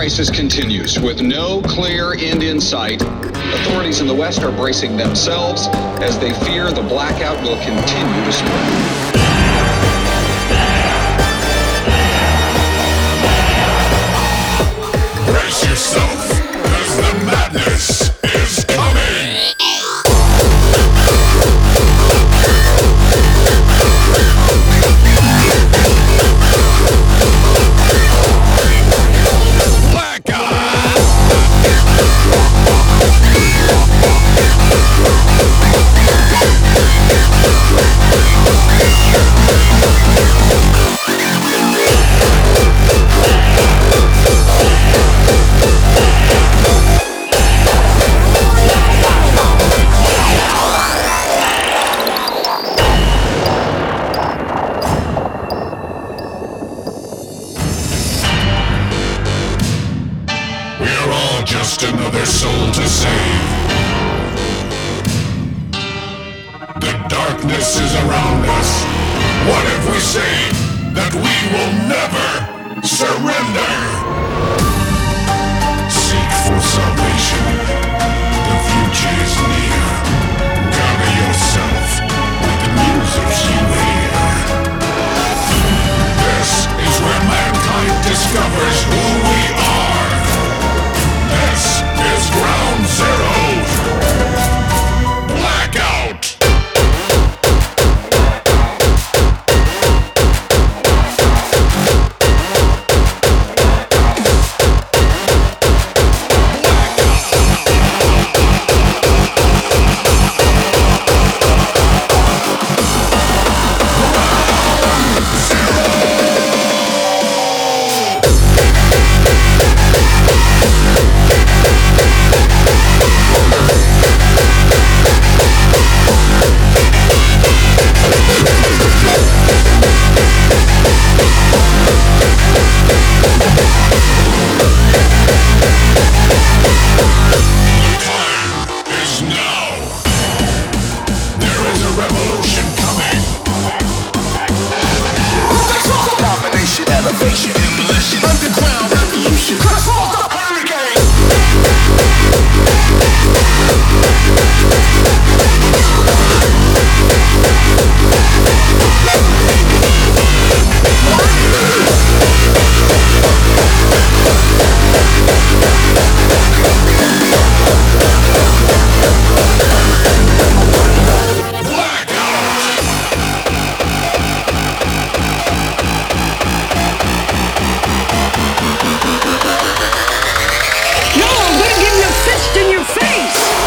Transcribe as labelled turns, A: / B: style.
A: crisis continues with no clear end in sight. Authorities in the West are bracing themselves as they fear the blackout will continue to spread.
B: Brace yourself, as the madness is coming! We're all just another soul to save. The darkness is around us. What if we say that we will never surrender? Seek for some